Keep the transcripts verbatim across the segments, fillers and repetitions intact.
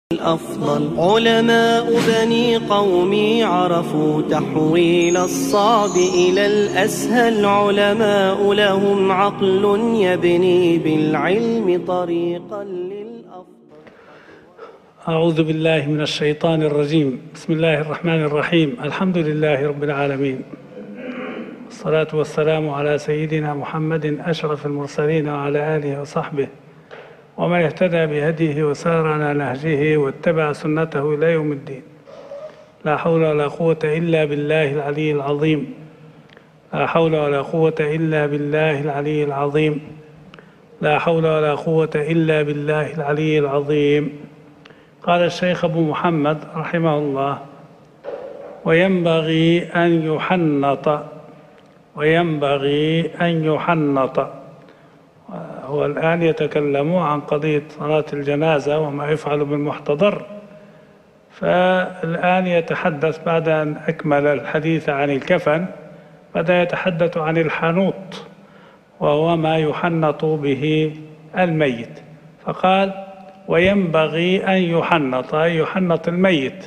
الأفضل. علماء بني قومي عرفوا تحويل الصعب إلى الأسهل، علماء لهم عقل يبني بالعلم طريقا للأفضل. أعوذ بالله من الشيطان الرجيم. بسم الله الرحمن الرحيم. الحمد لله رب العالمين، والصلاة والسلام على سيدنا محمد أشرف المرسلين وعلى آله وصحبه ومن اهتدى بهديه وسار على نهجه واتبع سنته إلى يوم الدين. لا حول ولا قوة إلا بالله العلي العظيم. لا حول ولا قوة إلا بالله العلي العظيم. لا حول ولا قوة إلا بالله العلي العظيم. قال الشيخ أبو محمد رحمه الله: وينبغي أن يحنط وينبغي أن يحنط. هو الآن يتكلم عن قضية صلاة الجنازة وما يفعل بالمحتضر، فالآن يتحدث بعد أن أكمل الحديث عن الكفن بدأ يتحدث عن الحنوط، وهو ما يحنط به الميت، فقال: وينبغي أن يحنط، أي يحنط الميت.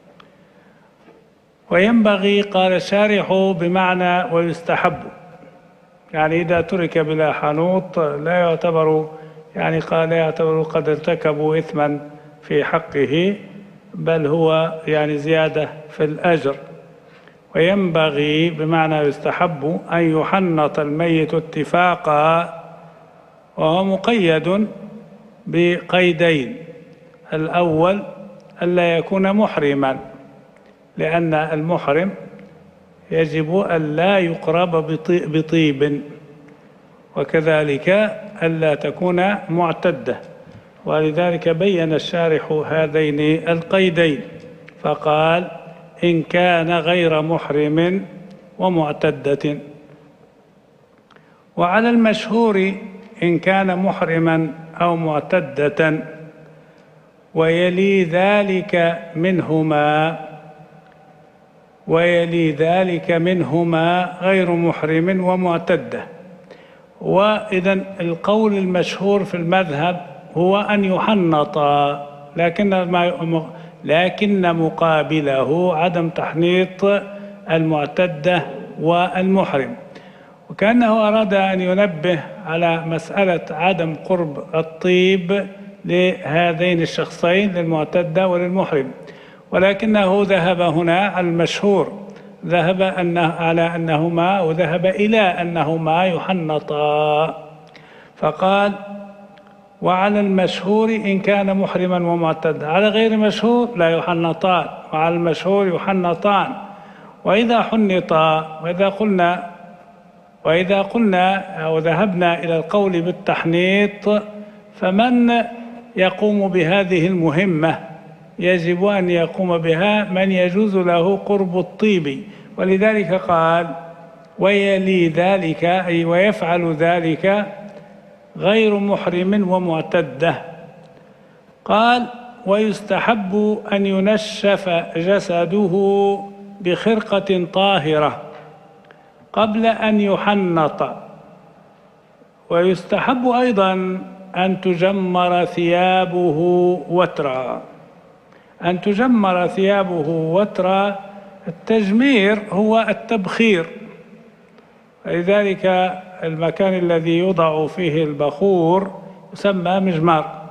وينبغي قال الشارح بمعنى ويستحب، يعني إذا ترك بلا حنوط لا يعتبر، يعني قال لا يعتبر قد ارتكبوا إثما في حقه، بل هو يعني زيادة في الأجر. وينبغي بمعنى يستحب أن يحنط الميت اتفاقا، وهو مقيد بقيدين: الأول ألا يكون محرما، لأن المحرم يجب ألا يقرب بطيب، وكذلك ألا تكون معتدة، ولذلك بين الشارح هذين القيدين فقال: إن كان غير محرم ومعتدة. وعلى المشهور إن كان محرما أو معتدة، ويلي ذلك منهما ويلي ذلك منهما غير محرم ومعتدة. وإذن القول المشهور في المذهب هو أن يحنط، لكن لكن مقابله عدم تحنيط المعتدة والمحرم، وكأنه أراد أن ينبه على مسألة عدم قرب الطيب لهذين الشخصين، للمعتدة وللمحرم، ولكنه ذهب هنا المشهور، ذهب أنه على أنهما وذهب إلى أنهما يحنطا، فقال: وعلى المشهور إن كان محرما ومعتدا. على غير مشهور لا يحنطان، وعلى المشهور يحنطان. وإذا حنطا، وإذا قلنا وإذا قلنا أو ذهبنا إلى القول بالتحنيط، فمن يقوم بهذه المهمة يجب أن يقوم بها من يجوز له قرب الطيب، ولذلك قال: ويلي ذلك، أي ويفعل ذلك غير محرم ومعتدة. قال: ويستحب أن ينشف جسده بخرقة طاهرة قبل أن يحنط. ويستحب أيضا أن تجمر ثيابه وترا أن تجمر ثيابه وترا. التجمير هو التبخير، لذلك المكان الذي يوضع فيه البخور يسمى مجمار.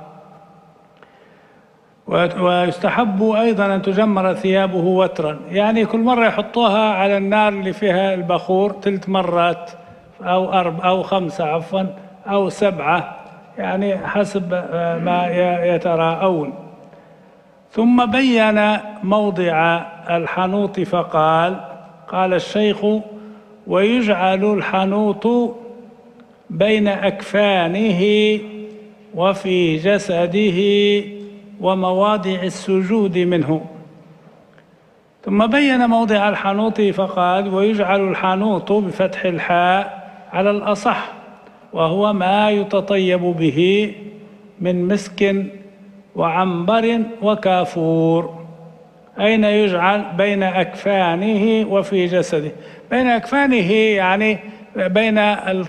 ويستحب أيضا أن تجمر ثيابه وترا، يعني كل مرة يحطوها على النار اللي فيها البخور ثلاث مرات أو أربع أو خمسة عفوا أو سبعة، يعني حسب ما يتراءون. ثم بين موضع الحنوط فقال: قال الشيخ: ويجعل الحنوط بين أكفانه وفي جسده ومواضع السجود منه. ثم بين موضع الحنوط فقال: ويجعل الحنوط بفتح الحاء على الأصح، وهو ما يتطيب به من مسك وعنبر وكافور. أين يجعل؟ بين أكفانه وفي جسده. بين أكفانه يعني بين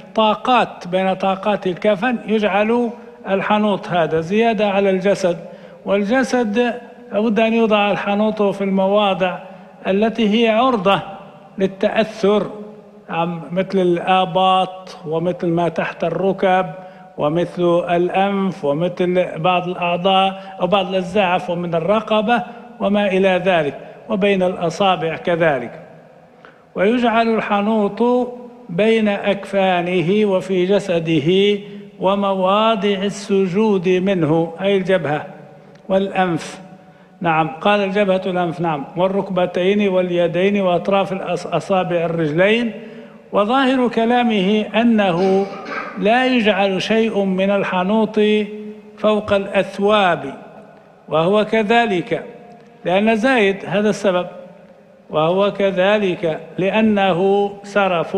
الطاقات، بين طاقات الكفن يجعل الحنوط، هذا زيادة على الجسد، والجسد لابد أن يوضع الحنوط في المواضع التي هي عرضة للتأثر، مثل الآباط ومثل ما تحت الركب ومثل الأنف ومثل بعض الأعضاء أو بعض الأزعف ومن الرقبة وما إلى ذلك، وبين الأصابع كذلك. ويجعل الحنوط بين أكفانه وفي جسده ومواضع السجود منه، أي الجبهة والأنف. نعم، قال الجبهة الأنف، نعم، والركبتين واليدين وأطراف أصابع الرجلين. وظاهر كلامه أنه لا يجعل شيء من الحنوط فوق الأثواب، وهو كذلك لأن زايد، هذا السبب، وهو كذلك لأنه سرف.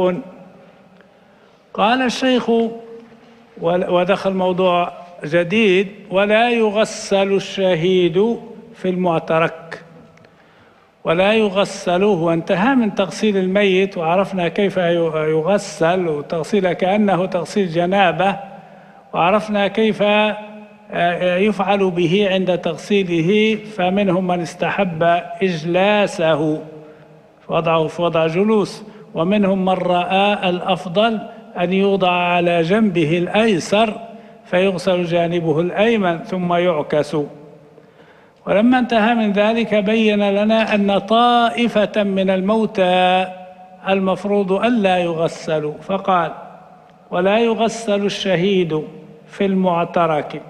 قال الشيخ ودخل موضوع جديد: ولا يغسل الشهيد في المعترك. ولا يغسل، وانتهى من تغسيل الميت وعرفنا كيف يغسل، وتغسيل كأنه تغسيل جنابة، وعرفنا كيف يفعل به عند تغسيله. فمنهم من استحب إجلاسه، وضعه في وضع جلوس، ومنهم من رأى الأفضل أن يوضع على جنبه الأيسر فيغسل جانبه الأيمن ثم يعكس. ولما انتهى من ذلك بين لنا أن طائفة من الموتى المفروض ألا يغسلوا، فقال: ولا يغسل الشهيد في المعترك.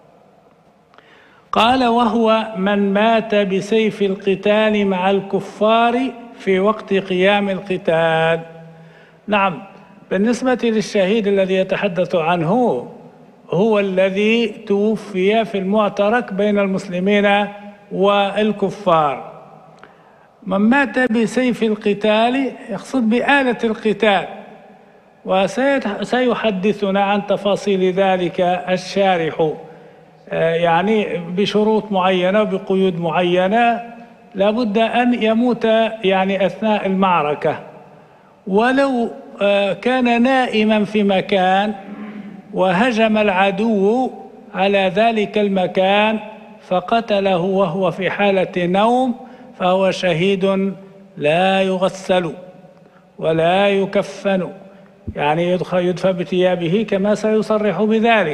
قال: وهو من مات بسيف القتال مع الكفار في وقت قيام القتال. نعم، بالنسبة للشهيد الذي يتحدث عنه هو الذي توفي في المعترك بين المسلمين والكفار. من مات بسيف القتال يقصد بآلة القتال، وسيحدثنا عن تفاصيل ذلك الشارح، يعني بشروط معينة وبقيود معينة. لابد أن يموت يعني أثناء المعركة، ولو كان نائما في مكان وهجم العدو على ذلك المكان فقتله وهو في حالة نوم فهو شهيد لا يغسل ولا يكفن، يعني يدفى بثيابه كما سيصرح بذلك.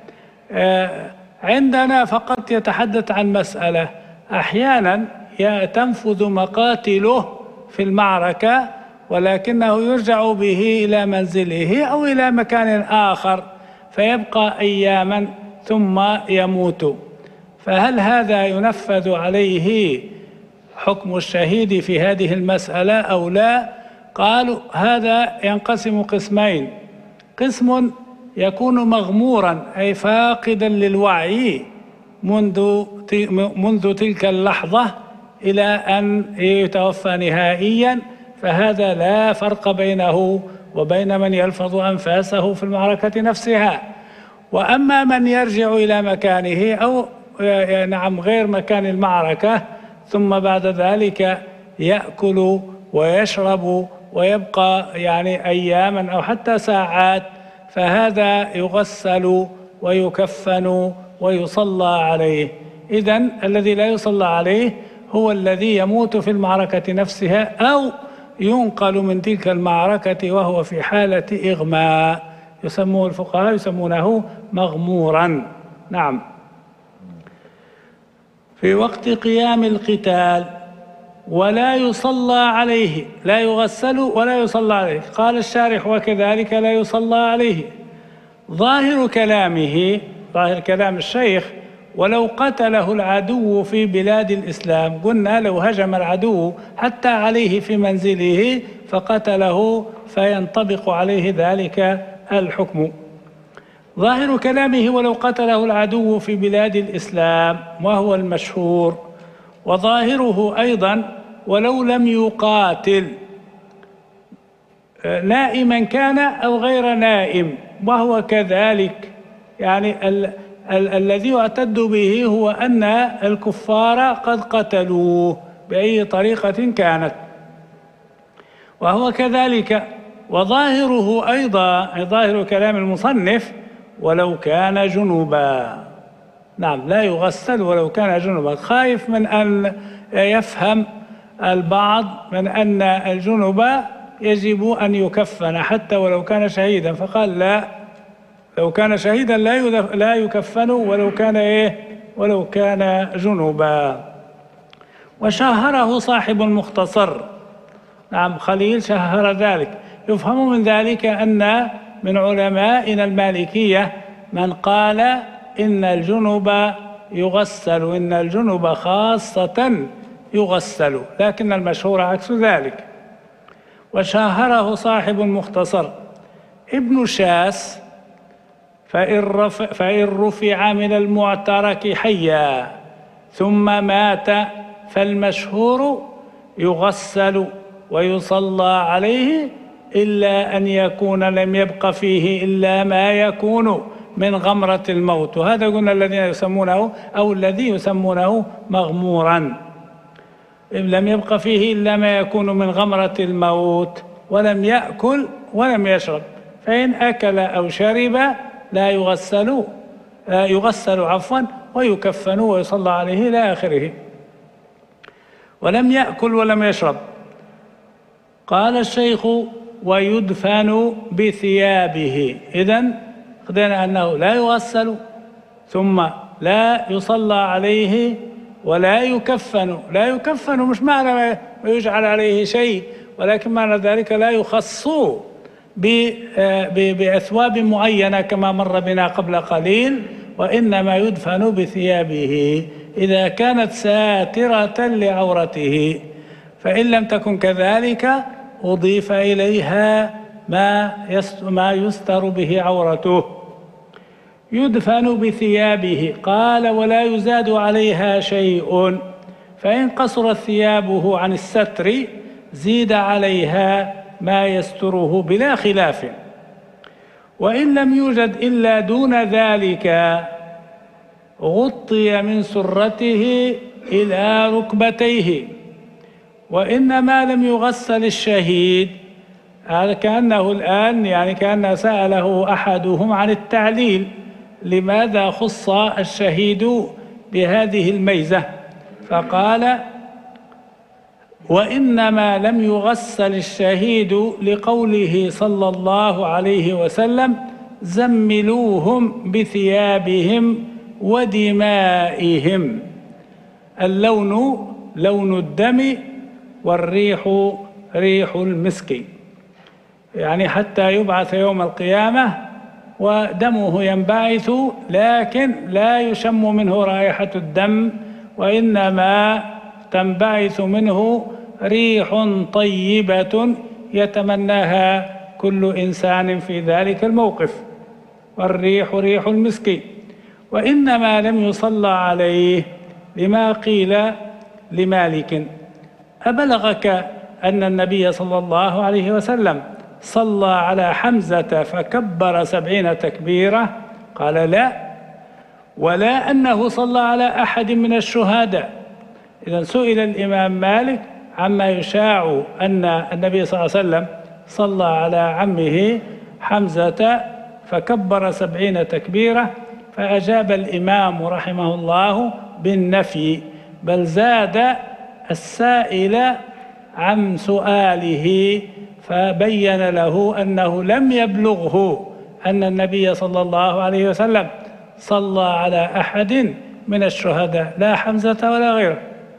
عندنا فقط يتحدث عن مسألة: أحيانا تنفذ مقاتله في المعركة ولكنه يرجع به إلى منزله أو إلى مكان آخر فيبقى أياما ثم يموت. فهل هذا ينفذ عليه حكم الشهيد في هذه المسألة أو لا؟ قالوا هذا ينقسم قسمين: قسم يكون مغمورا أي فاقدا للوعي منذ منذ تلك اللحظة إلى أن يتوفى نهائيا، فهذا لا فرق بينه وبين من يلفظ أنفاسه في المعركة نفسها. وأما من يرجع إلى مكانه أو نعم غير مكان المعركة ثم بعد ذلك يأكل ويشرب ويبقى يعني أياما أو حتى ساعات، فهذا يغسل ويكفن ويصلى عليه. إذن الذي لا يصلى عليه هو الذي يموت في المعركة نفسها أو ينقل من تلك المعركة وهو في حالة إغماء، يسموه الفقهاء يسمونه مغمورا. نعم، في وقت قيام القتال ولا يصلى عليه، لا يغسل ولا يصلى عليه. قال الشارح: وكذلك لا يصلى عليه. ظاهر كلامه، ظاهر كلام الشيخ: ولو قتله العدو في بلاد الإسلام. قلنا لو هجم العدو حتى عليه في منزله فقتله فينطبق عليه ذلك الحكم. ظاهر كلامه: ولو قتله العدو في بلاد الإسلام، وهو المشهور. وظاهره أيضا: ولو لم يقاتل، نائما كان أو غير نائم، وهو كذلك. يعني ال ال الذي يعتد به هو أن الكفار قد قتلوه بأي طريقة كانت، وهو كذلك. وظاهره أيضا، ظاهر كلام المصنف: ولو كان جنوبا. نعم لا يغسل ولو كان جنبا، خايف من أن يفهم البعض من أن الجنب يجب أن يكفن حتى ولو كان شهيدا، فقال لا، لو كان شهيدا لا لا يكفن ولو كان إيه ولو كان جنبا. وشهره صاحب المختصر، نعم خليل شهر ذلك. يفهم من ذلك أن من علمائنا المالكية من قال إن الجنب يغسل، إن الجنب خاصة يغسل، لكن المشهور عكس ذلك. وشاهره صاحب المختصر ابن شاس فإن رفع, فإن رفع من المعترك حيا ثم مات فالمشهور يغسل ويصلى عليه إلا أن يكون لم يبق فيه إلا ما يكون من غمرة الموت، وهذا قلنا الذين يسمونه أو الذي يسمونه مغمورا، لم يبق فيه إلا ما يكون من غمرة الموت ولم يأكل ولم يشرب، فإن أكل أو شرب لا يغسل يغسل عفوا ويكفن ويصلى عليه إلى آخره. ولم يأكل ولم يشرب، قال الشيخ ويدفن بثيابه، إذن قلنا أنه لا يغسل ثم لا يصلى عليه ولا يكفن. لا يكفن مش معنى ما يجعل عليه شيء، ولكن معنى ذلك لا يخص بأثواب معينة كما مر بنا قبل قليل، وإنما يدفن بثيابه إذا كانت ساترة لعورته، فإن لم تكن كذلك أضيف إليها ما يستر به عورته. يدفن بثيابه، قال ولا يزاد عليها شيء، فإن قصرت ثيابه عن الستر زيد عليها ما يستره بلا خلاف، وإن لم يوجد إلا دون ذلك غطي من سرته إلى ركبتيه. وإنما لم يغسل الشهيد، كأنه الآن يعني كأن سأله أحدهم عن التعليل، لماذا خص الشهيد بهذه الميزة؟ فقال وإنما لم يغسل الشهيد لقوله صلى الله عليه وسلم زملوهم بثيابهم ودمائهم، اللون لون الدم والريح ريح المسك، يعني حتى يبعث يوم القيامة ودمه ينبعث لكن لا يشم منه رائحة الدم، وإنما تنبعث منه ريح طيبة يتمناها كل إنسان في ذلك الموقف، والريح ريح المسك. وإنما لم يصلى عليه لما قيل لمالك أبلغك أن النبي صلى الله عليه وسلم صلى على حمزة فكبر سبعين تكبيرة؟ قال لا، ولا أنه صلى على أحد من الشهداء. إذا سئل الإمام مالك عما يشاع أن النبي صلى الله عليه وسلم صلى على عمه حمزة فكبر سبعين تكبيرة، فأجاب الإمام رحمه الله بالنفي، بل زاد السائل عن سؤاله فبين له أنه لم يبلغه أن النبي صلى الله عليه وسلم صلى على أحد من الشهداء لا حمزة ولا غيره.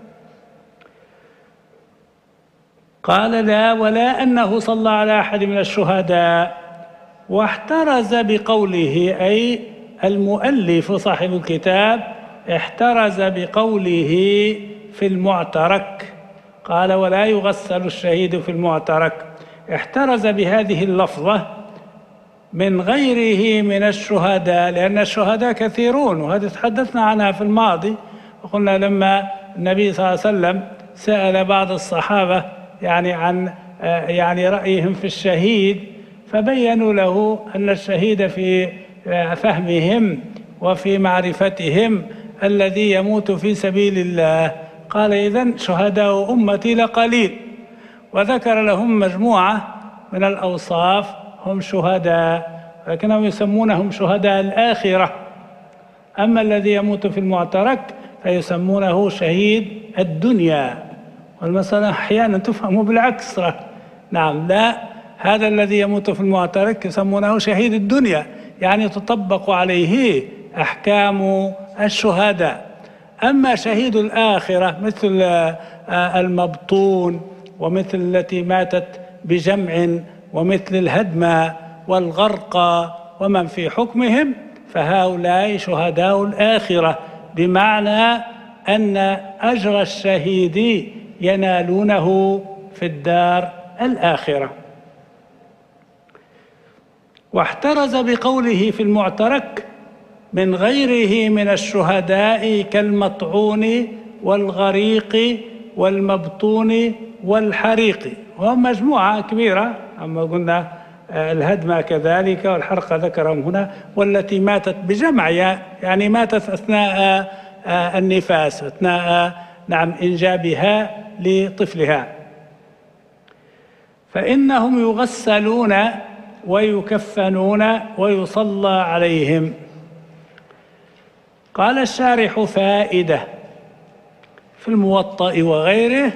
قال لا، ولا أنه صلى على أحد من الشهداء. واحترز بقوله، أي المؤلف صاحب الكتاب احترز بقوله في المعترك، قال ولا يغسل الشهيد في المعترك، احترز بهذه اللفظة من غيره من الشهداء، لأن الشهداء كثيرون، وهذا تحدثنا عنها في الماضي، وقلنا لما النبي صلى الله عليه وسلم سأل بعض الصحابة يعني عن يعني رأيهم في الشهيد، فبينوا له أن الشهيد في فهمهم وفي معرفتهم الذي يموت في سبيل الله. قال إذن شهداء أمتي لقليل، وذكر لهم مجموعة من الأوصاف هم شهداء، لكنهم يسمونهم شهداء الآخرة، أما الذي يموت في المعترك فيسمونه شهيد الدنيا، والمسألة أحيانا تفهم بالعكس. نعم، لا، هذا الذي يموت في المعترك يسمونه شهيد الدنيا، يعني تطبق عليه أحكام الشهداء. أما شهيد الآخرة مثل المبطون ومثل التي ماتت بجمع ومثل الهدم والغرق ومن في حكمهم، فهؤلاء شهداء الآخرة، بمعنى أن أجر الشهيد ينالونه في الدار الآخرة. واحترز بقوله في المعترك من غيره من الشهداء كالمطعون والغريق والمبطون والحريق، وهم مجموعة كبيرة. أما قلنا الهدم كذلك والحرق ذكرهم هنا، والتي ماتت بجمع يعني ماتت أثناء النفاس، أثناء نعم إنجابها لطفلها، فإنهم يغسلون ويكفنون ويصلى عليهم. قال الشارح: فائدة في الموطأ وغيره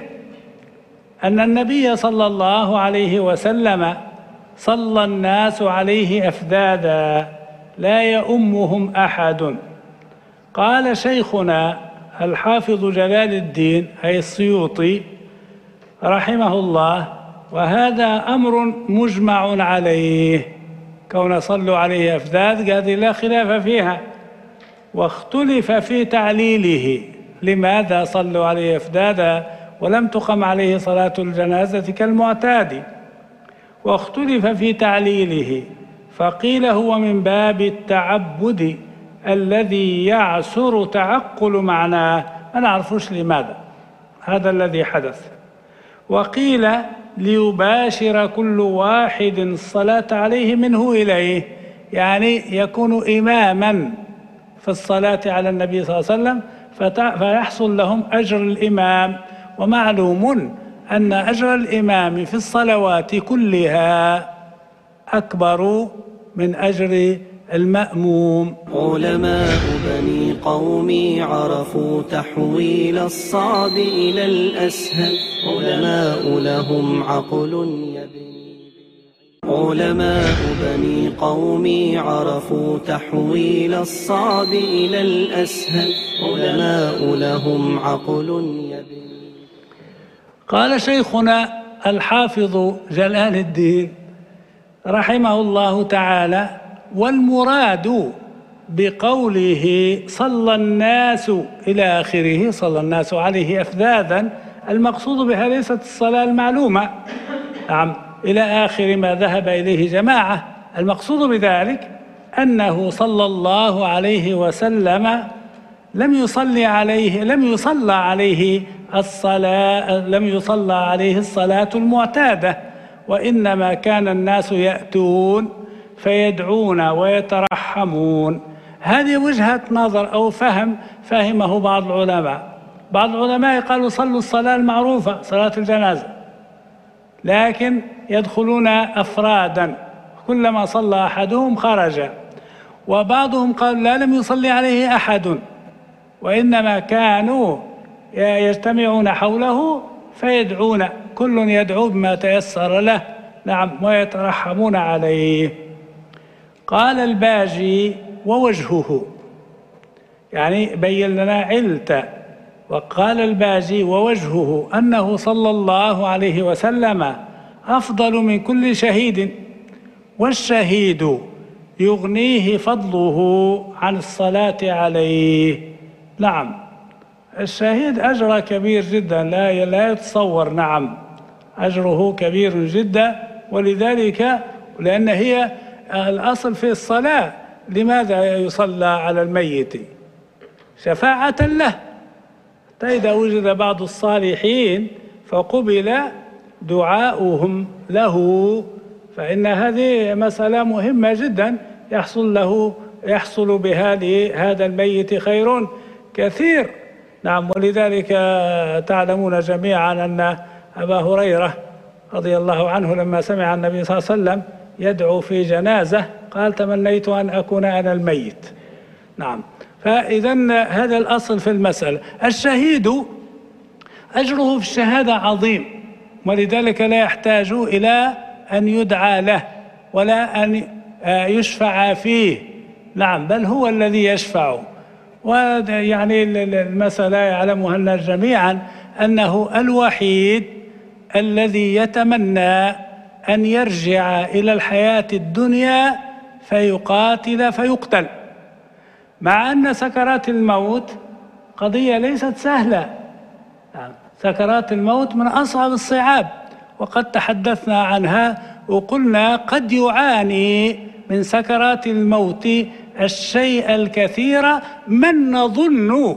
أن النبي صلى الله عليه وسلم صلى الناس عليه أفذاذا لا يؤمهم أحد. قال شيخنا الحافظ جلال الدين أي السيوطي رحمه الله: وهذا أمر مجمع عليه، كون صلوا عليه أفذاذ هذه لا خلاف فيها، واختلف في تعليله، لماذا صلوا عليه أفذاذا ولم تقم عليه صلاة الجنازة كالمعتاد؟ واختلف في تعليله، فقيل هو من باب التعبد الذي يعسر تعقل معناه، ما نعرفوش لماذا هذا الذي حدث. وقيل ليباشر كل واحد الصلاة عليه منه إليه، يعني يكون إماما في الصلاة على النبي صلى الله عليه وسلم فيحصل لهم أجر الإمام. ومعلوم أن أجر الإمام في الصلوات كلها أكبر من أجر المأموم. علماء بني قومي عرفوا تحويل الصعب إلى الأسهل، علماء لهم عقل يبني. علماء بني قومي عرفوا تحويل الصعب إلى الأسهل، علماء لهم عقل يبني. قال شيخنا الحافظ جلال الدين رحمه الله تعالى: والمراد بقوله صلى الناس إلى آخره، صلى الناس عليه أفذاذا، المقصود بها ليست الصلاة المعلومة، نعم، إلى آخر ما ذهب إليه جماعة. المقصود بذلك أنه صلى الله عليه وسلم لم يصلي عليه لم يصلى عليه الصلاة لم يصلى عليه الصلاة المعتادة، وإنما كان الناس يأتون فيدعون ويترحمون. هذه وجهة نظر أو فهم فهمه بعض العلماء. بعض العلماء قالوا صلوا الصلاة المعروفة صلاة الجنازة، لكن يدخلون أفرادا، كلما صلى أحدهم خرج. وبعضهم قال لا، لم يصلي عليه أحد، وإنما كانوا يجتمعون حوله فيدعون، كل يدعو بما تيسر له، نعم، ويترحمون عليه. قال الباجي: ووجهه، يعني بين لنا علته. وقال الباجي: ووجهه أنه صلى الله عليه وسلم أفضل من كل شهيد، والشهيد يغنيه فضله عن الصلاة عليه. نعم، الشهيد أجر كبير جدا لا لا يتصور، نعم، أجره كبير جدا. ولذلك لأن هي الأصل في الصلاة، لماذا يصلى على الميت؟ شفاعة له. إذا وجد بعض الصالحين فقبل دعاؤهم له، فإن هذه مسألة مهمة جدا يحصل له يحصل بها لهذا الميت خير كثير. نعم، ولذلك تعلمون جميعا أن أبا هريرة رضي الله عنه لما سمع النبي صلى الله عليه وسلم يدعو في جنازة قال: تمنيت أن أكون أنا الميت. نعم، فإذا هذا الأصل في المسألة. الشهيد أجره في الشهادة عظيم، ولذلك لا يحتاج إلى أن يدعى له ولا أن يشفع فيه، نعم، بل هو الذي يشفع. ويعني المسألة يعلمها الناس جميعا أنه الوحيد الذي يتمنى أن يرجع إلى الحياة الدنيا فيقاتل فيقتل، مع أن سكرات الموت قضية ليست سهلة. سكرات الموت من أصعب الصعاب، وقد تحدثنا عنها وقلنا قد يعاني من سكرات الموت الشيء الكثير من نظن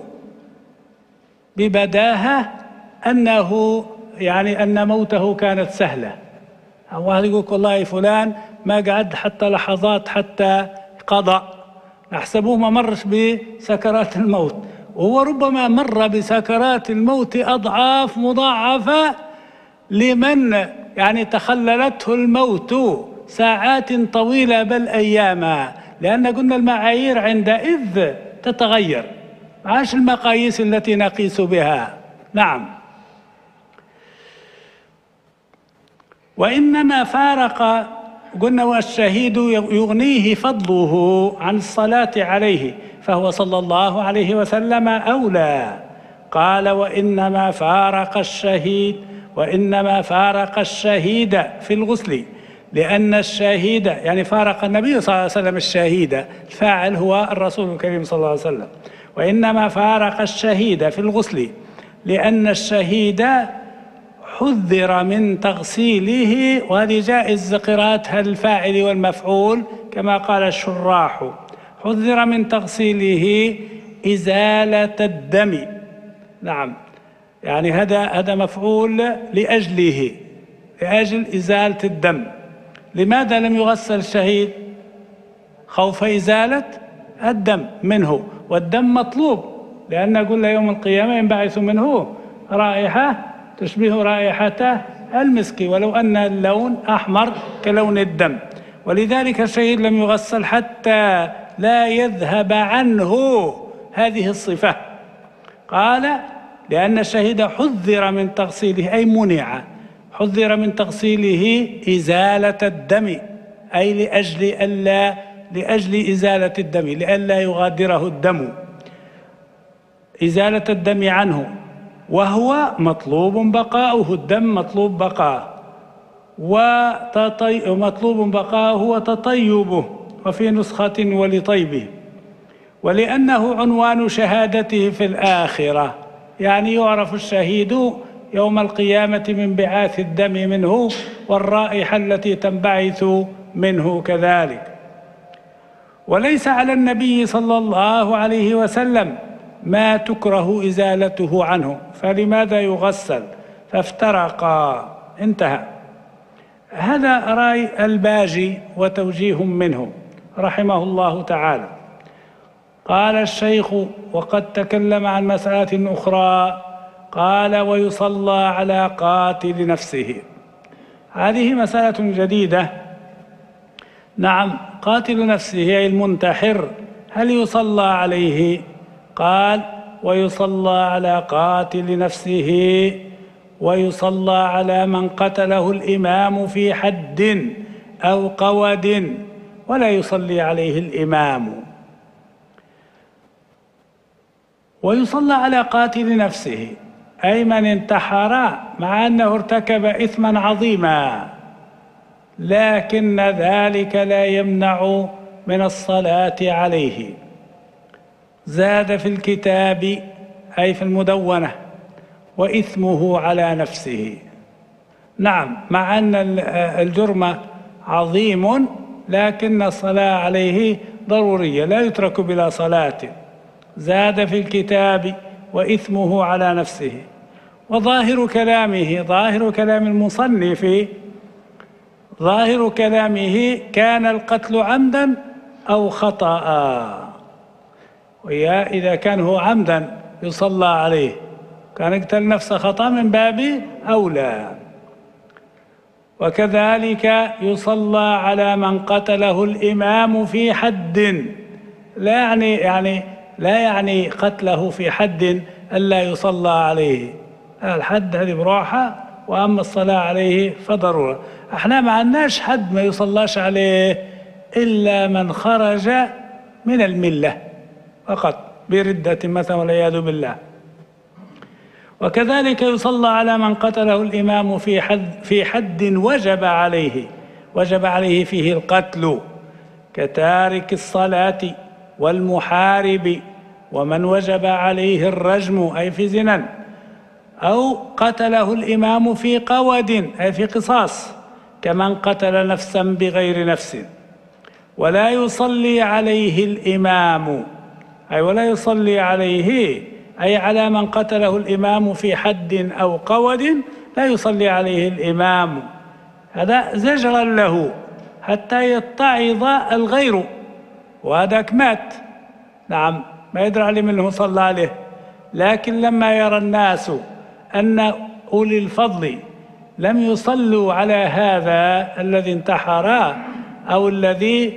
ببداهة أنه يعني أن موته كانت سهلة. واحد يقول والله فلان ما قعد حتى لحظات حتى قضى، نحسبوه ما مرش بسكرات الموت، وهو ربما مر بسكرات الموت أضعاف مضاعفة لمن يعني تخللته الموت ساعات طويلة بل أياما، لأن قلنا المعايير عندئذ تتغير، معاش المقاييس التي نقيس بها. نعم. وإنما فارق، قلنا والشهيد يغنيه فضله عن الصلاة عليه، فهو صلى الله عليه وسلم أولى. قال وإنما فارق الشهيد وإنما فارق الشهيد في الغسل، لأن الشهيد يعني فارق النبي صلى الله عليه وسلم الشهيد، الفاعل هو الرسول الكريم صلى الله عليه وسلم. وإنما فارق الشهيد في الغسل لأن الشهيد حذر من تغسيله، وهذه جائز قراءتها الفاعل والمفعول كما قال الشراح، حذر من تغسيله إزالة الدم. نعم، يعني هذا هذا مفعول لأجله، لأجل إزالة الدم. لماذا لم يغسل الشهيد؟ خوف إزالة الدم منه، والدم مطلوب، لأن قلنا يوم القيامة ينبعث منه رائحة تشبه رائحة المسك ولو أن اللون أحمر كلون الدم، ولذلك الشهيد لم يغسل حتى لا يذهب عنه هذه الصفة. قال لأن الشهيد حذر من تغسيله أي منع، حذر من تغسيله إزالة الدم، أي لأجل ألا لأجل إزالة الدم، لئلا يغادره الدم، إزالة الدم عنه، وهو مطلوب بقاؤه، الدم مطلوب بقاؤه، ومطلوب بقاؤه وتطيبه، وفي نسخة ولطيبه، ولأنه عنوان شهادته في الآخرة، يعني يعرف الشهيد يوم القيامة من بعاث الدم منه والرائحة التي تنبعث منه كذلك. وليس على النبي صلى الله عليه وسلم ما تكره إزالته عنه، فلماذا يغسل؟ فافترقا. انتهى. هذا رأي الباجي وتوجيه منه رحمه الله تعالى. قال الشيخ وقد تكلم عن مسألة أخرى، قال ويصلى على قاتل نفسه. هذه مسألة جديدة. نعم، قاتل نفسه أي المنتحر هل يصلى عليه؟ قال ويصلى على قاتل نفسه، ويصلى على من قتله الإمام في حد أو قود، ولا يصلي عليه الإمام. ويصلى على قاتل نفسه أي من انتحر مع أنه ارتكب إثما عظيما، لكن ذلك لا يمنع من الصلاة عليه. زاد في الكتاب أي في المدونة وإثمه على نفسه. نعم، مع أن الجرم عظيم لكن الصلاة عليه ضرورية، لا يترك بلا صلاة. زاد في الكتاب وإثمه على نفسه. وظاهر كلامه، ظاهر كلام المصنف، ظاهر كلامه كان القتل عمدا أو خطأ، ويا إذا كان هو عمدا يصلى عليه، كان يقتل نفسه خطأ من باب أولى. وكذلك يصلى على من قتله الإمام في حد، لا يعني يعني لا يعني قتله في حد ألا يصلى عليه، الحد هذه بروحها، وأما الصلاة عليه فضرورة. احنا ما عندناش حد ما يصلاش عليه إلا من خرج من الملة فقط بردة مثلا والعياذ بالله. وكذلك يصلى على من قتله الإمام في حد في حد وجب عليه وجب عليه فيه القتل، كتارك الصلاة والمحارب، ومن وجب عليه الرجم أي في زنا، أو قتله الإمام في قود أي في قصاص، كمن قتل نفسا بغير نفس. ولا يصلي عليه الإمام أي ولا يصلي عليه أي على من قتله الإمام في حد أو قود لا يصلي عليه الإمام، هذا زجرا له حتى يتعظ الغير، وهذاك مات نعم ما يدري عليه منه صلى عليه. لكن لما يرى الناس أن أولي الفضل لم يصلوا على هذا الذي انتحر أو الذي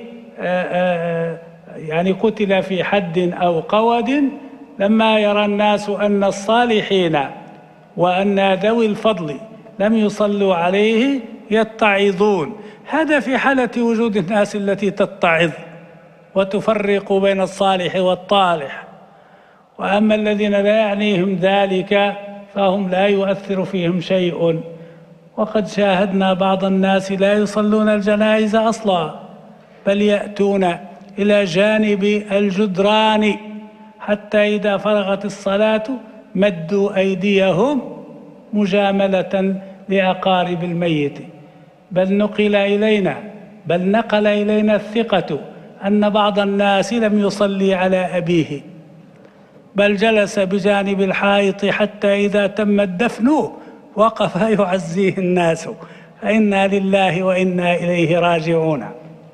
يعني قتل في حد أو قود، لما يرى الناس أن الصالحين وأن ذوي الفضل لم يصلوا عليه يتعظون. هذا في حالة وجود الناس التي تتعظ وتفرق بين الصالح والطالح. وأما الذين لا يعنيهم ذلك فهم لا يؤثر فيهم شيء. وقد شاهدنا بعض الناس لا يصلون الجنائز أصلا، بل يأتون إلى جانب الجدران حتى إذا فرغت الصلاة مدوا أيديهم مجاملة لأقارب الميت. بل نقل إلينا بل نقل إلينا الثقة أن بعض الناس لم يصلي على أبيه، بل جلس بجانب الحائط حتى إذا تم الدفن وقف يعزيه الناس. فإنا لله وإنا إليه راجعون.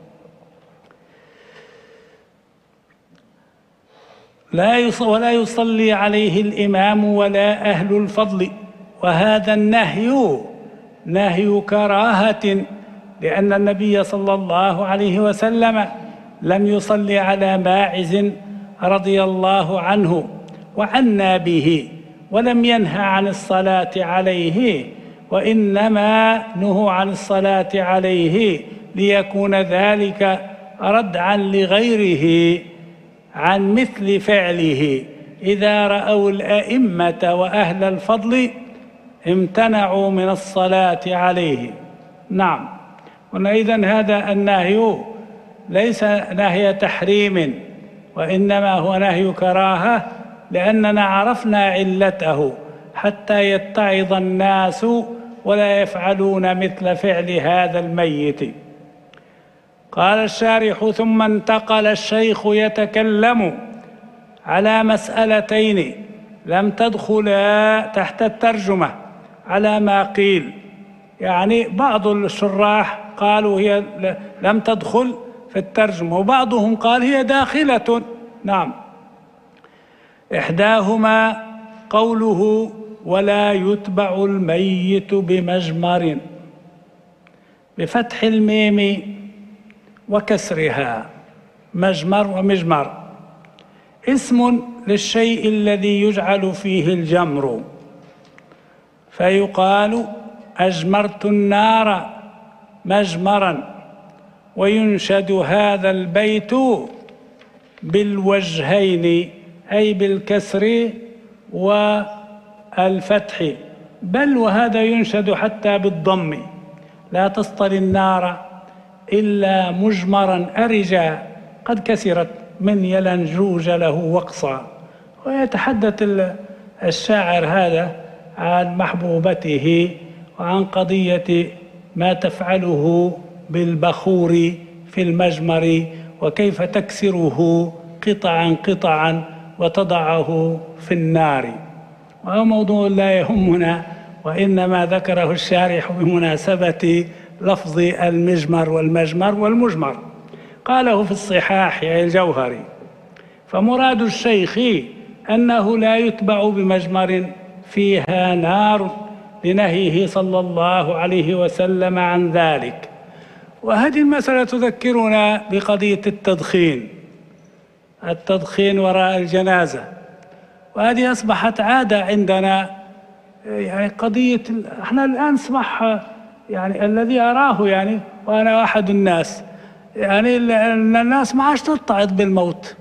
لا ولا يصلي عليه الإمام ولا أهل الفضل. وهذا النهي نهي كراهة، لأن النبي صلى الله عليه وسلم لم يصلي على ماعز رضي الله عنه وعنا به، ولم ينهى عن الصلاة عليه، وإنما نهوا عن الصلاة عليه ليكون ذلك ردعا لغيره عن مثل فعله. إذا رأوا الأئمة وأهل الفضل امتنعوا من الصلاة عليه. نعم، وإذن هذا النهي ليس نهي تحريم، وإنما هو نهي كراهة، لأننا عرفنا علته حتى يتعظ الناس ولا يفعلون مثل فعل هذا الميت. قال الشارح: ثم انتقل الشيخ يتكلم على مسألتين لم تدخلا تحت الترجمة على ما قيل. يعني بعض الشراح قالوا هي لم تدخل في الترجمة، وبعضهم قال هي داخلة. نعم، إحداهما قوله: ولا يتبع الميت بمجمر، بفتح الميم وكسرها، مجمر ومجمر، اسم للشيء الذي يجعل فيه الجمر، فيقال: أجمرت النار مجمرا. وينشد هذا البيت بالوجهين، أي بالكسر والفتح، بل وهذا ينشد حتى بالضم: لا تصطل النار إلا مجمرا أرجا قد كسرت من يلنجوج له وقصا. ويتحدث الشاعر هذا عن محبوبته وعن قضية ما تفعله بالبخور في المجمر، وكيف تكسره قطعا قطعا وتضعه في النار. وهو موضوع لا يهمنا، وإنما ذكره الشارح بمناسبة لفظ المجمر والمجمر والمجمر. قاله في الصحاح أي الجوهري. فمراد الشيخ أنه لا يتبع بمجمر فيها نار، لنهيه صلى الله عليه وسلم عن ذلك. وهذه المسألة تذكرنا بقضية التدخين. التدخين وراء الجنازة، وهذه أصبحت عادة عندنا. يعني قضية احنا الآن أصبح يعني الذي أراه يعني، وأنا أحد الناس، يعني الناس ما عادش تتعظ بالموت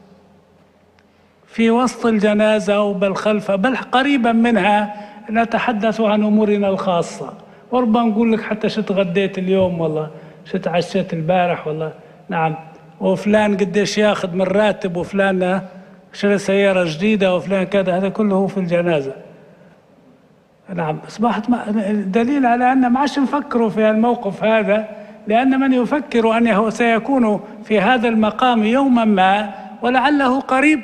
في وسط الجنازة وبل خلفها، بل قريبا منها نتحدث عن أمورنا الخاصة، وربما نقول لك حتى شو تغديت اليوم، والله شو تعشيت البارح، والله نعم، وفلان قديش ياخذ من راتب، وفلان شرى سيارة جديدة، وفلان كذا، هذا كله في الجنازة. نعم، أصبحت دليل على أن ما عادش نفكروا في الموقف هذا، لأن من يفكر أنه سيكون في هذا المقام يوما ما ولعله قريب.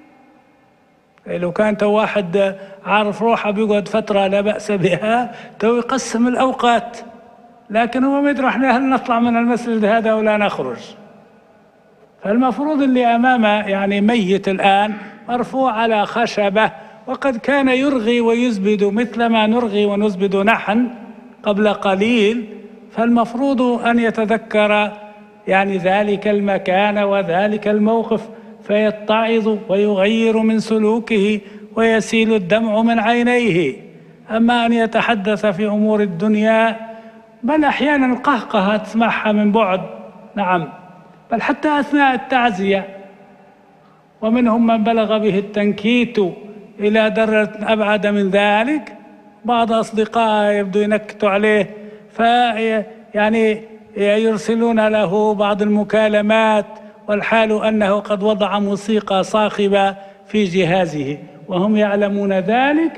لو كان تو واحد عارف روحه بيقعد فترة لا بأس بها، تو يقسم الأوقات، لكن هو ما يدري احنا هل نطلع من المسجد هذا ولا نخرج. فالمفروض اللي أمامه يعني ميت الآن مرفوع على خشبة، وقد كان يرغي ويزبد مثل ما نرغي ونزبد نحن قبل قليل، فالمفروض أن يتذكر يعني ذلك المكان وذلك الموقف فيتعظ ويغير من سلوكه ويسيل الدمع من عينيه. أما أن يتحدث في أمور الدنيا، بل أحيانا القهقهة تسمعها من بعد، نعم، بل حتى أثناء التعزية، ومنهم من بلغ به التنكيت إلى درجة أبعد من ذلك. بعض أصدقائه يبدو ينكتوا عليه، فيعني يرسلون له بعض المكالمات، والحال أنه قد وضع موسيقى صاخبة في جهازه وهم يعلمون ذلك،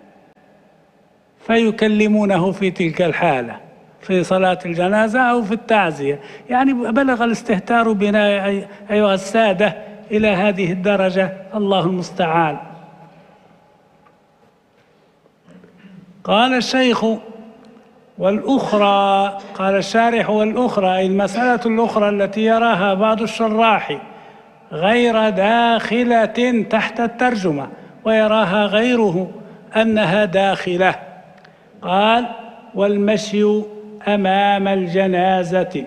فيكلمونه في تلك الحالة في صلاة الجنازة أو في التعزية. يعني بلغ الاستهتار بنا أيها السادة إلى هذه الدرجة، الله المستعان. قال الشيخ: والأخرى، قال الشارح: والأخرى، أي المسألة الأخرى التي يراها بعض الشراح غير داخلة تحت الترجمة، ويراها غيره أنها داخلة. قال: والمشي أمام الجنازة،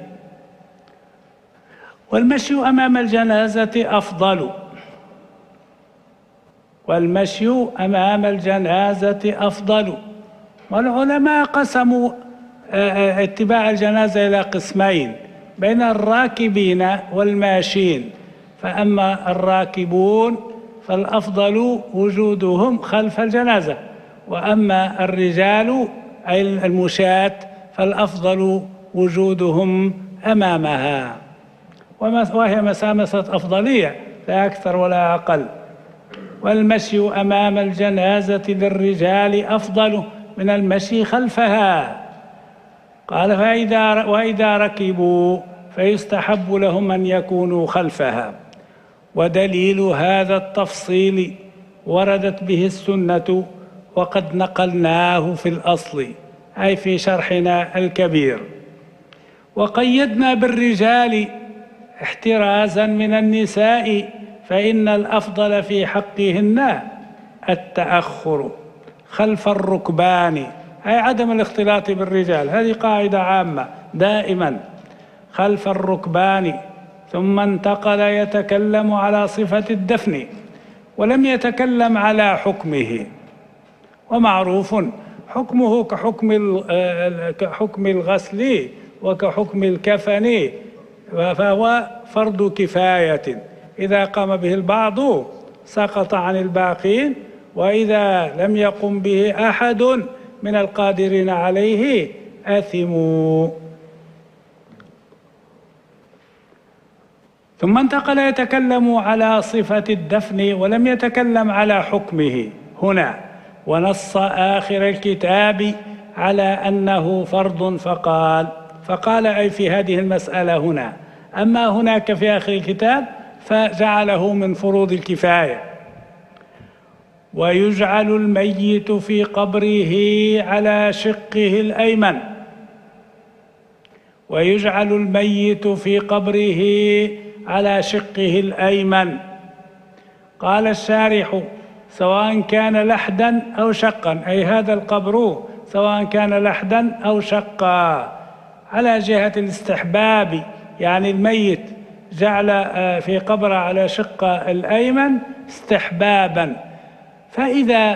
والمشي أمام الجنازة أفضل، والمشي أمام الجنازة أفضل. والعلماء قسموا اتباع الجنازة إلى قسمين: بين الراكبين والماشين. فأما الراكبون فالأفضل وجودهم خلف الجنازة، وأما الرجال أي المشاة فالأفضل وجودهم أمامها، وهي مسامسة أفضلية لا أكثر ولا أقل. والمشي أمام الجنازة للرجال أفضل من المشي خلفها. قال: فإذا وإذا ركبوا فيستحب لهم أن يكونوا خلفها. ودليل هذا التفصيل وردت به السنة، وقد نقلناه في الأصل، أي في شرحنا الكبير. وقيدنا بالرجال احترازا من النساء، فإن الأفضل في حقهن التأخر خلف الركبان، أي عدم الاختلاط بالرجال. هذه قاعدة عامة دائما، خلف الركبان. ثم انتقل يتكلم على صفة الدفن، ولم يتكلم على حكمه. ومعروف حكمه كحكم كحكم الغسل وكحكم الكفن، فهو فرض كفاية، إذا قام به البعض سقط عن الباقين، وإذا لم يقم به أحد من القادرين عليه آثموا. ثم انتقل يتكلم على صفة الدفن، ولم يتكلم على حكمه هنا، ونص آخر الكتاب على أنه فرض، فقال فقال أي في هذه المسألة هنا. أما هناك في آخر الكتاب فجعله من فروض الكفاية. ويجعل الميت في قبره على شقه الأيمن، ويجعل الميت في قبره على شقه الأيمن. قال الشارح: سواء كان لحدا أو شقا، أي هذا القبر سواء كان لحدا أو شقا، على جهة الاستحباب، يعني الميت جعل في قبره على شقه الأيمن استحبابا، فإذا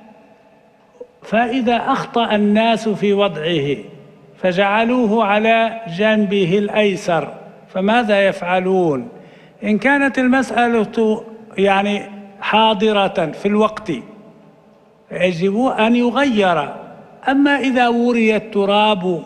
فإذا أخطأ الناس في وضعه فجعلوه على جنبه الأيسر، فماذا يفعلون؟ إن كانت المسألة يعني حاضرة في الوقت يجب أن يغير، أما إذا وري التراب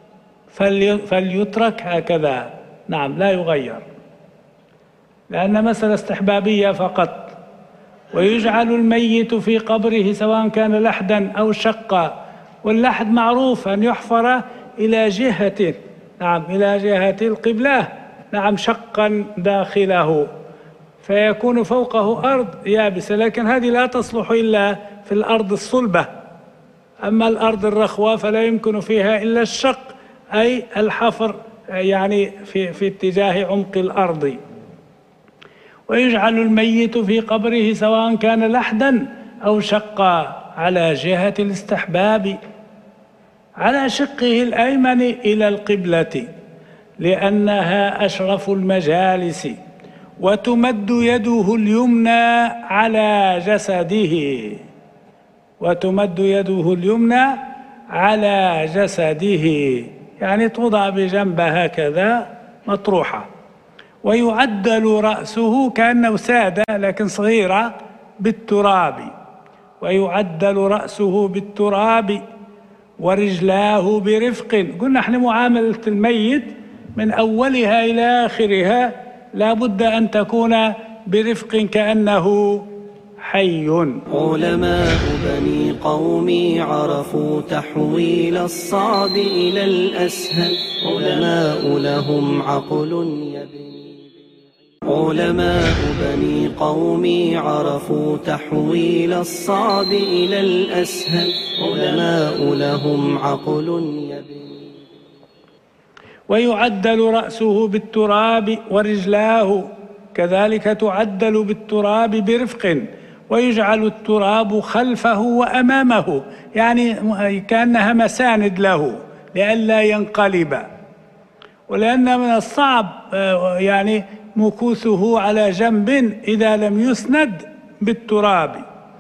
فليترك هكذا، نعم لا يغير، لأن مسألة استحبابية فقط. ويجعل الميت في قبره سواء كان لحدا أو شقا، واللحد معروف أن يحفر إلى جهة، نعم إلى جهة القبلة، نعم شقا داخله فيكون فوقه أرض يابسة، لكن هذه لا تصلح إلا في الأرض الصلبة، أما الأرض الرخوة فلا يمكن فيها إلا الشق، أي الحفر يعني في, في اتجاه عمق الأرض. ويجعل الميت في قبره سواء كان لحدا أو شقا على جهة الاستحباب على شقه الأيمن إلى القبلة، لأنها أشرف المجالس، وتمد يده اليمنى على جسده وتمد يده اليمنى على جسده يعني توضع بجنب هكذا مطروحة. ويعدل رأسه كأنه سادة لكن صغيرة بالتراب، ويعدل رأسه بالتراب ورجلاه برفق. قلنا احنا معاملة الميت من أولها إلى آخرها لا بد أن تكون برفق كأنه حي. علماء بني قومي عرفوا تحويل الصعب إلى الأسهل، علماء لهم عقل يبني علماء بني قومي عرفوا تحويل الصعب إلى الأسهل، علماء لهم عقل يبني. ويعدل رأسه بالتراب ورجلاه كذلك تعدل بالتراب برفق، ويجعل التراب خلفه وأمامه يعني كأنها مساند له لئلا ينقلب، ولأن من الصعب يعني مكوثه على جنب إذا لم يسند بالتراب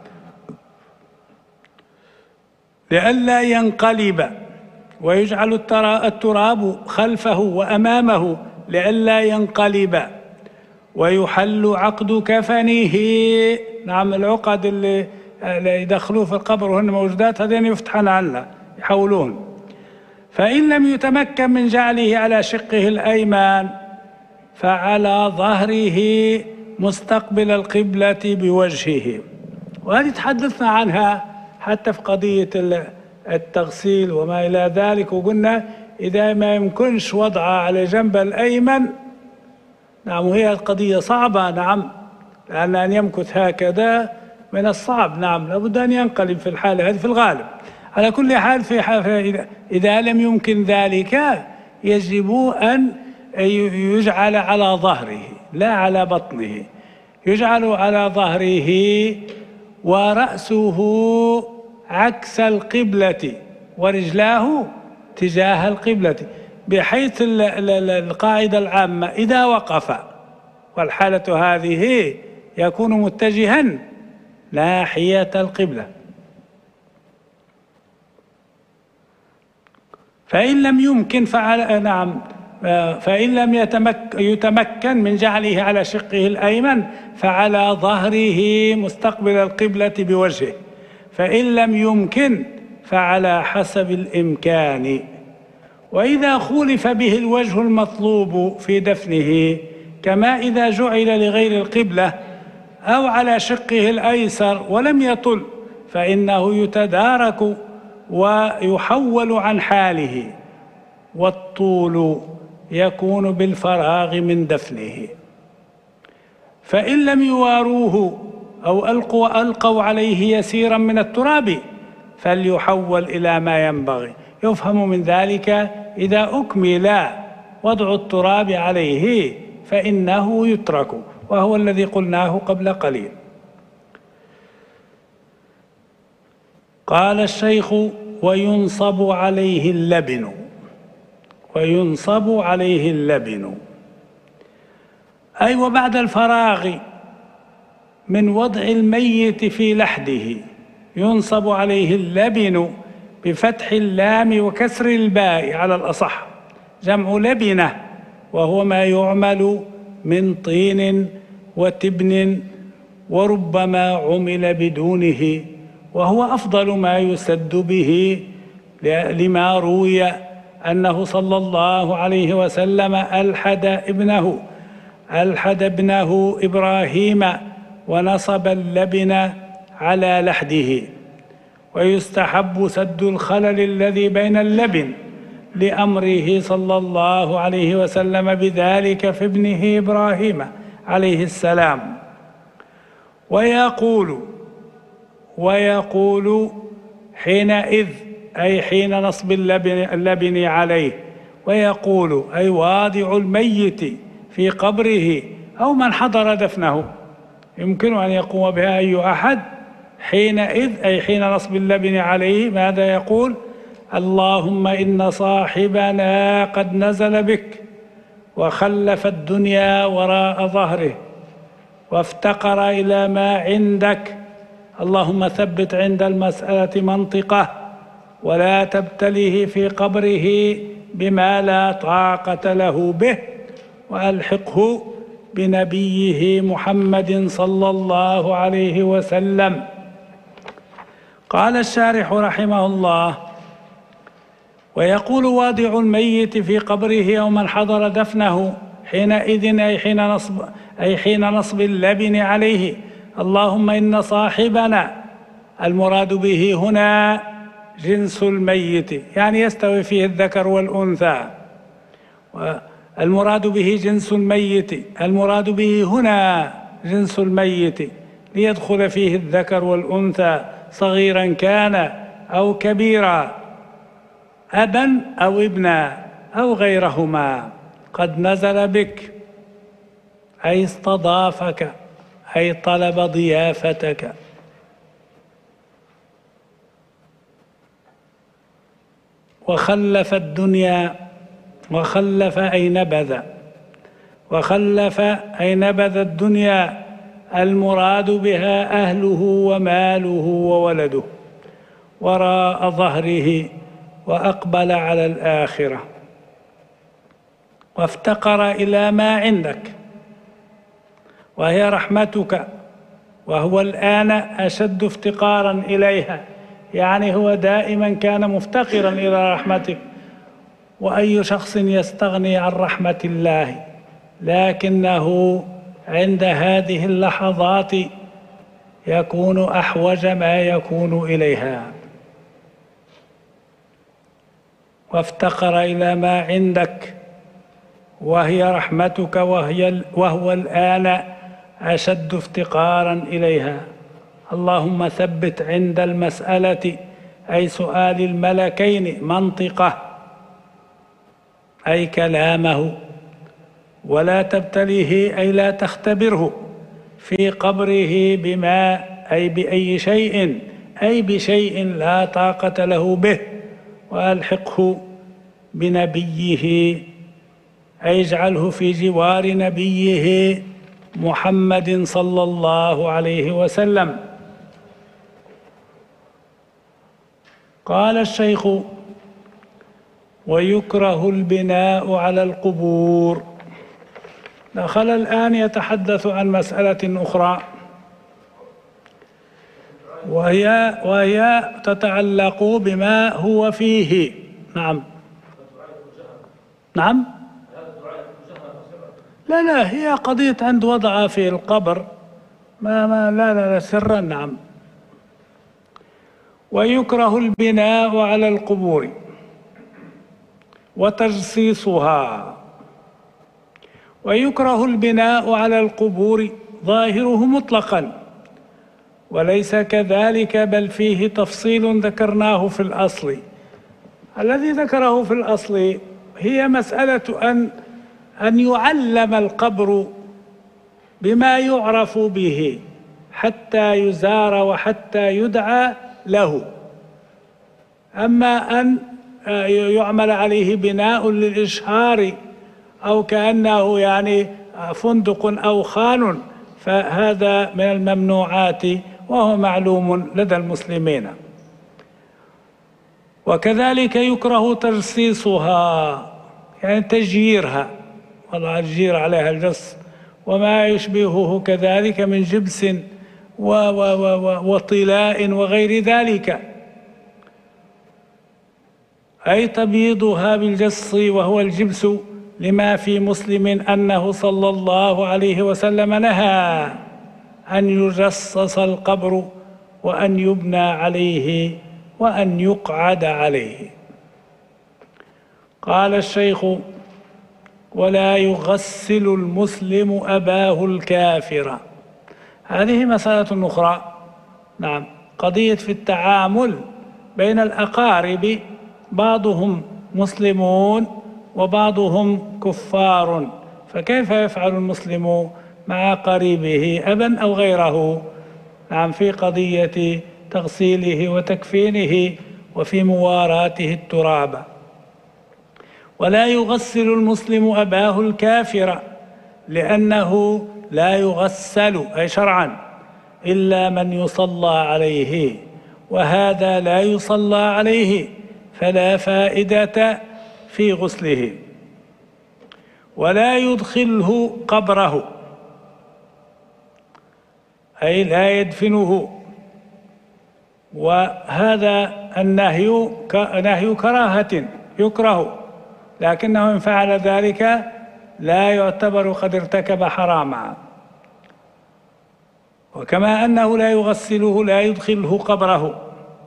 لئلا ينقلب. ويجعل التراب خلفه وأمامه لئلا ينقلب. ويحل عقد كفنه، نعم العقد اللي يدخلوه في القبر وهن موجودات هذين يفتحن عنه يحولون. فإن لم يتمكن من جعله على شقه الأيمن فعلى ظهره مستقبل القبلة بوجهه. وهذه تحدثنا عنها حتى في قضية التغسيل وما إلى ذلك، وقلنا إذا ما يمكنش وضعها على جنب الأيمن، نعم وهي القضية صعبة، نعم لأن أن يمكث هكذا من الصعب، نعم لابد أن ينقلب في الحالة هذه في الغالب. على كل حال في حال إذا لم يمكن ذلك يجب أن يجعل على ظهره لا على بطنه، يجعل على ظهره ورأسه عكس القبلة ورجلاه تجاه القبلة، بحيث القاعدة العامة إذا وقف والحالة هذه يكون متجها ناحية القبلة. فإن لم يمكن فعل نعم فإن لم يتمكن, يتمكن من جعله على شقه الأيمن فعلى ظهره مستقبل القبلة بوجهه، فإن لم يمكن فعلى حسب الإمكان. وإذا خولف به الوجه المطلوب في دفنه كما إذا جعل لغير القبلة أو على شقه الأيسر ولم يطل فإنه يتدارك ويحول عن حاله، والطول يكون بالفراغ من دفنه. فإن لم يواروه أو ألقوا, ألقوا عليه يسيرا من التراب فليحول إلى ما ينبغي. يفهم من ذلك إذا أكمل وضع التراب عليه فإنه يترك، وهو الذي قلناه قبل قليل. قال الشيخ: وينصب عليه اللبن وينصب عليه اللبن أي وبعد الفراغ من وضع الميت في لحده ينصب عليه اللبن بفتح اللام وكسر الباء على الأصح، جمع لبنة، وهو ما يعمل من طين وتبن وربما عمل بدونه، وهو أفضل ما يسد به، لما روي أنه صلى الله عليه وسلم ألحد ابنه ألحد ابنه إبراهيم ونصب اللبن على لحده. ويستحب سد الخلل الذي بين اللبن لأمره صلى الله عليه وسلم بذلك في ابنه إبراهيم عليه السلام. ويقول ويقول حينئذ أي حين نصب اللبن, اللبن عليه، ويقول أي واضع الميت في قبره أو من حضر دفنه، يمكن أن يقوم بها أي أحد. حينئذ أي حين نصب اللبن عليه ماذا يقول؟ اللهم إن صاحبنا قد نزل بك وخلف الدنيا وراء ظهره وافتقر إلى ما عندك، اللهم ثبت عند المسألة منطقه ولا تبتله في قبره بما لا طاقة له به، وألحقه بنبيه محمد صلى الله عليه وسلم. قال الشارح رحمه الله: ويقول واضع الميت في قبره أو من حضر دفنه حينئذ أي حين نصب أي حين نصب اللبن عليه اللهم إن صاحبنا، المراد به هنا جنس الميت، يعني يستوي فيه الذكر والأنثى، المراد به جنس الميت، المراد به هنا جنس الميت ليدخل فيه الذكر والأنثى صغيرا كان أو كبيرا، أبا أو ابنا أو غيرهما. قد نزل بك أي استضافك، أي طلب ضيافتك. وخلف الدنيا، وخلف أي نبذ، وخلف أي نبذ الدنيا، المراد بها أهله وماله وولده، وراء ظهره وأقبل على الآخرة. وافتقر إلى ما عندك وهي رحمتك، وهو الآن أشد افتقارا إليها، يعني هو دائما كان مفتقرا إلى رحمتك. وأي شخص يستغني عن رحمة الله؟ لكنه عند هذه اللحظات يكون أحوج ما يكون إليها. وافتقر إلى ما عندك وهي رحمتك، وهي وهو الآن أشد افتقارا إليها. اللهم ثبت عند المسألة أي سؤال الملكين منطقه أي كلامه، ولا تبتليه أي لا تختبره في قبره بما أي بأي شيء، أي بشيء لا طاقة له به. وألحقه بنبيه أي اجعله في جوار نبيه محمد صلى الله عليه وسلم. قال الشيخ: ويكره البناء على القبور. دخل الآن يتحدث عن مسألة أخرى، وهي وهي تتعلق بما هو فيه. نعم نعم لا لا هي قضية عند وضعها في القبر، ما ما لا لا, لا سرا. نعم. ويكره البناء على القبور وتجصيصها. ويكره البناء على القبور ظاهره مطلقا، وليس كذلك، بل فيه تفصيل ذكرناه في الأصل. الذي ذكره في الأصل هي مسألة أن أن يعلم القبر بما يعرف به حتى يزار وحتى يدعى له. أما أن يعمل عليه بناء للإشهار أو كأنه يعني فندق أو خان فهذا من الممنوعات وهو معلوم لدى المسلمين. وكذلك يكره تجصيصها، يعني تجييرها، وضع الجير عليها الجص وما يشبهه كذلك من جبس وطلاء وغير ذلك، أي تبييضها بالجص وهو الجبس، لما في مسلم أنه صلى الله عليه وسلم نهى أن يجصص القبر وأن يبنى عليه وأن يقعد عليه. قال الشيخ: ولا يغسل المسلم أباه الكافر. هذه مسألة أخرى، نعم، قضية في التعامل بين الأقارب، بعضهم مسلمون وبعضهم كفار، فكيف يفعل المسلم مع قريبه أبا أو غيره؟ نعم، في قضية تغسيله وتكفينه وفي مواراته التراب. ولا يغسل المسلم أباه الكافر لأنه لا يغسل أي شرعا إلا من يصلى عليه، وهذا لا يصلى عليه فلا فائدة في غسله. ولا يدخله قبره أي لا يدفنه، وهذا النهي نهي كراهة يكره، لكنه إن فعل ذلك لا يعتبر قد ارتكب حراما. وكما أنه لا يغسله لا يدخله قبره،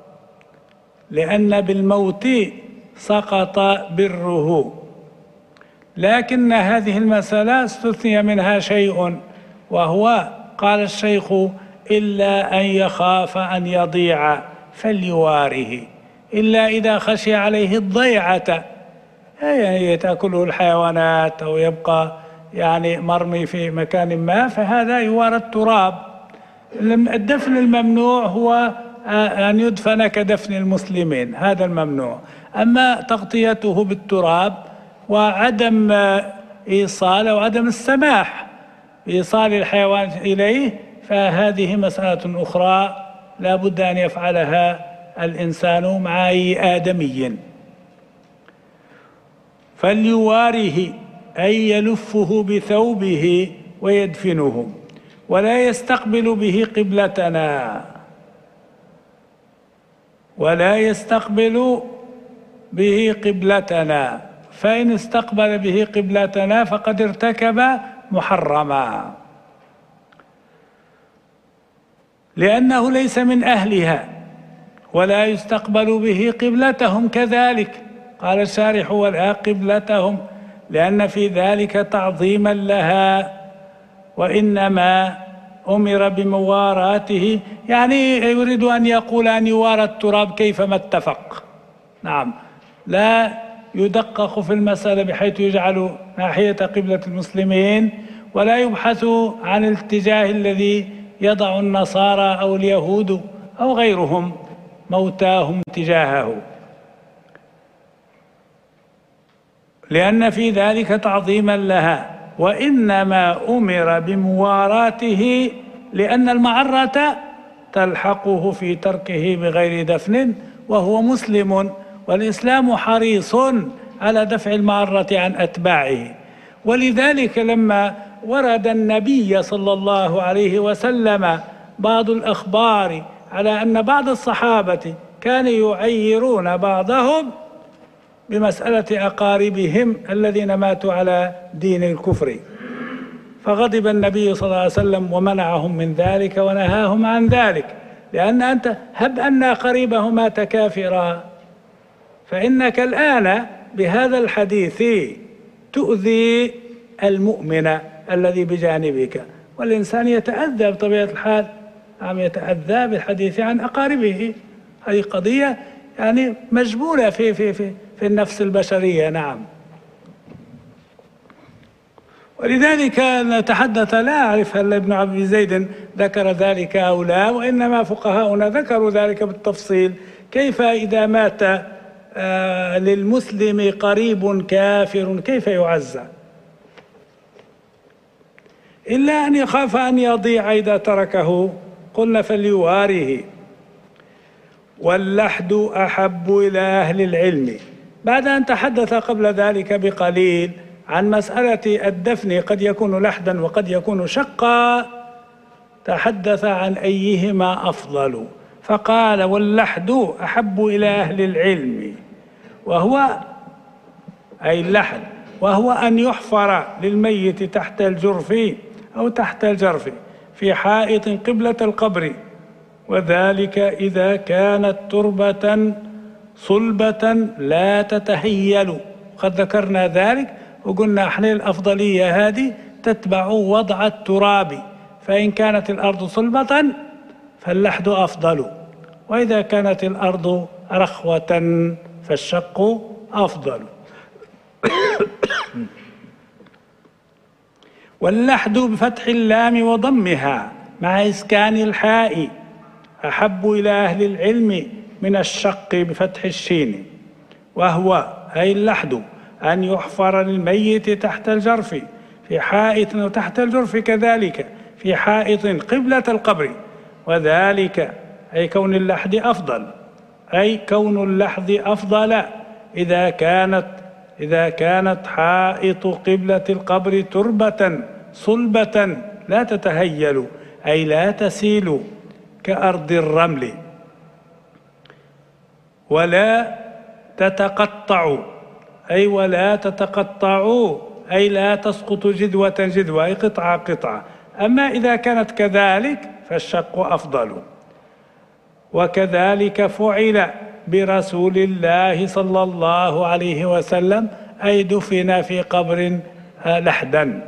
لأن بالموت سقط بره. لكن هذه المسألة استثني منها شيء، وهو قال الشيخ: إلا أن يخاف أن يضيع فليواره، إلا إذا خشي عليه الضيعة، يعني تأكله الحيوانات أو يبقى يعني مرمي في مكان ما، فهذا يوارى التراب. الدفن الممنوع هو أن يدفن كدفن المسلمين، هذا الممنوع. أما تغطيته بالتراب وعدم إيصال أو عدم السماح بإيصال الحيوان إليه فهذه مسألة أخرى لا بد أن يفعلها الإنسان مع أي آدمي. فليواره أي يلفه بثوبه ويدفنه، ولا يستقبل به قبلتنا، ولا يستقبل به قبلتنا، فإن استقبل به قبلتنا فقد ارتكب محرما، لأنه ليس من أهلها. ولا يستقبل به قبلتهم كذلك، قال الشارح: ولا قبلتهم، لأن في ذلك تعظيما لها، وإنما أمر بمواراته، يعني يريد أن يقول أن يوارى التراب كيفما اتفق. نعم، لا يدقق في المسألة بحيث يجعل ناحية قبلة المسلمين، ولا يبحث عن الاتجاه الذي يضع النصارى أو اليهود أو غيرهم موتاهم تجاهه، لأن في ذلك تعظيما لها. وإنما أمر بمواراته لأن المعرة تلحقه في تركه بغير دفن وهو مسلم، والإسلام حريص على دفع المعرة عن أتباعه. ولذلك لما ورد النبي صلى الله عليه وسلم بعض الأخبار على أن بعض الصحابة كانوا يعيرون بعضهم بمسألة أقاربهم الذين ماتوا على دين الكفر، فغضب النبي صلى الله عليه وسلم ومنعهم من ذلك ونهاهم عن ذلك. لأن أنت هب أن قريبه مات كافرا، فإنك الآن بهذا الحديث تؤذي المؤمن الذي بجانبك، والإنسان يتأذى بطبيعة الحال، عم يتأذى بالحديث عن أقاربه. هذه قضية يعني مجبولة في في في في النفس البشرية. نعم، ولذلك نتحدث، لا أعرف هل ابن عبد زيد ذكر ذلك أو لا، وإنما فقهاؤنا ذكروا ذلك بالتفصيل، كيف إذا مات آه للمسلم قريب كافر كيف يعزى. إلا أن يخاف أن يضيع إذا تركه قلنا فليواره. واللحد أحب إلى أهل العلم. بعد أن تحدث قبل ذلك بقليل عن مسألة الدفن، قد يكون لحدا وقد يكون شقا، تحدث عن أيهما أفضل، فقال واللحد أحب إلى أهل العلم، وهو أي اللحد وهو أن يحفر للميت تحت الجرف أو تحت الجرف في حائط قبلة القبر، وذلك إذا كانت تربة صلبة لا تتهيل. قد ذكرنا ذلك وقلنا احنا الأفضلية هذه تتبع وضع التراب، فإن كانت الأرض صلبة فاللحد أفضل، وإذا كانت الأرض رخوة فالشق أفضل. واللحد بفتح اللام وضمها مع إسكان الحاء أحب إلى أهل العلم من الشق بفتح الشين، وهو أي اللحد أن يحفر للميت تحت الجرف في حائط، وتحت الجرف كذلك في حائط قبلة القبر، وذلك أي كون اللحد أفضل، أي كون اللحد أفضل إذا كانت إذا كانت حائط قبلة القبر تربة صلبة لا تتهيل، أي لا تسيل كأرض الرمل، ولا تتقطع، أي ولا تتقطع أي لا تسقط جدوة جدوة، أي قطعة قطعة. أما إذا كانت كذلك فالشق أفضل. وكذلك فعل برسول الله صلى الله عليه وسلم، أي دفن في قبر لحدا.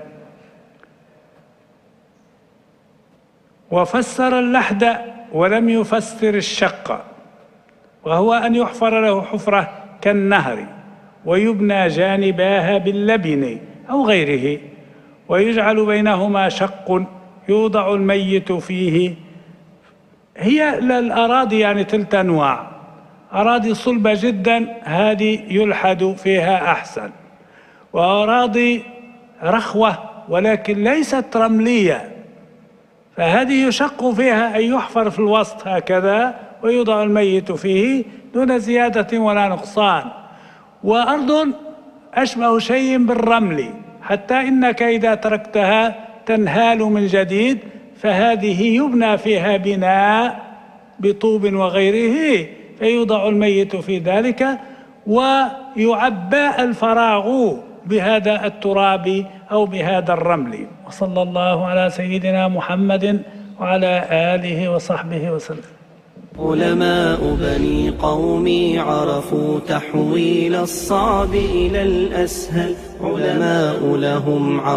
وفسر اللحد ولم يفسر الشق، وهو أن يحفر له حفرة كالنهر ويبنى جانباها باللبن أو غيره، ويجعل بينهما شق يوضع الميت فيه. هي الأراضي يعني تلت أنواع، أراضي صلبة جدا هذه يلحد فيها أحسن، وأراضي رخوة ولكن ليست رملية فهذه يشق فيها، أن يحفر في الوسط هكذا ويوضع الميت فيه دون زيادة ولا نقصان. وأرض أشبه شيء بالرمل، حتى إنك إذا تركتها تنهال من جديد، فهذه يبنى فيها بناء بطوب وغيره فيوضع الميت في ذلك، ويعبى الفراغ بهذا التراب أو بهذا الرمل. وصلى الله على سيدنا محمد وعلى آله وصحبه وسلم. علماء بني قومي عرفوا تحويل الصعب إلى الأسهل، علماء لهم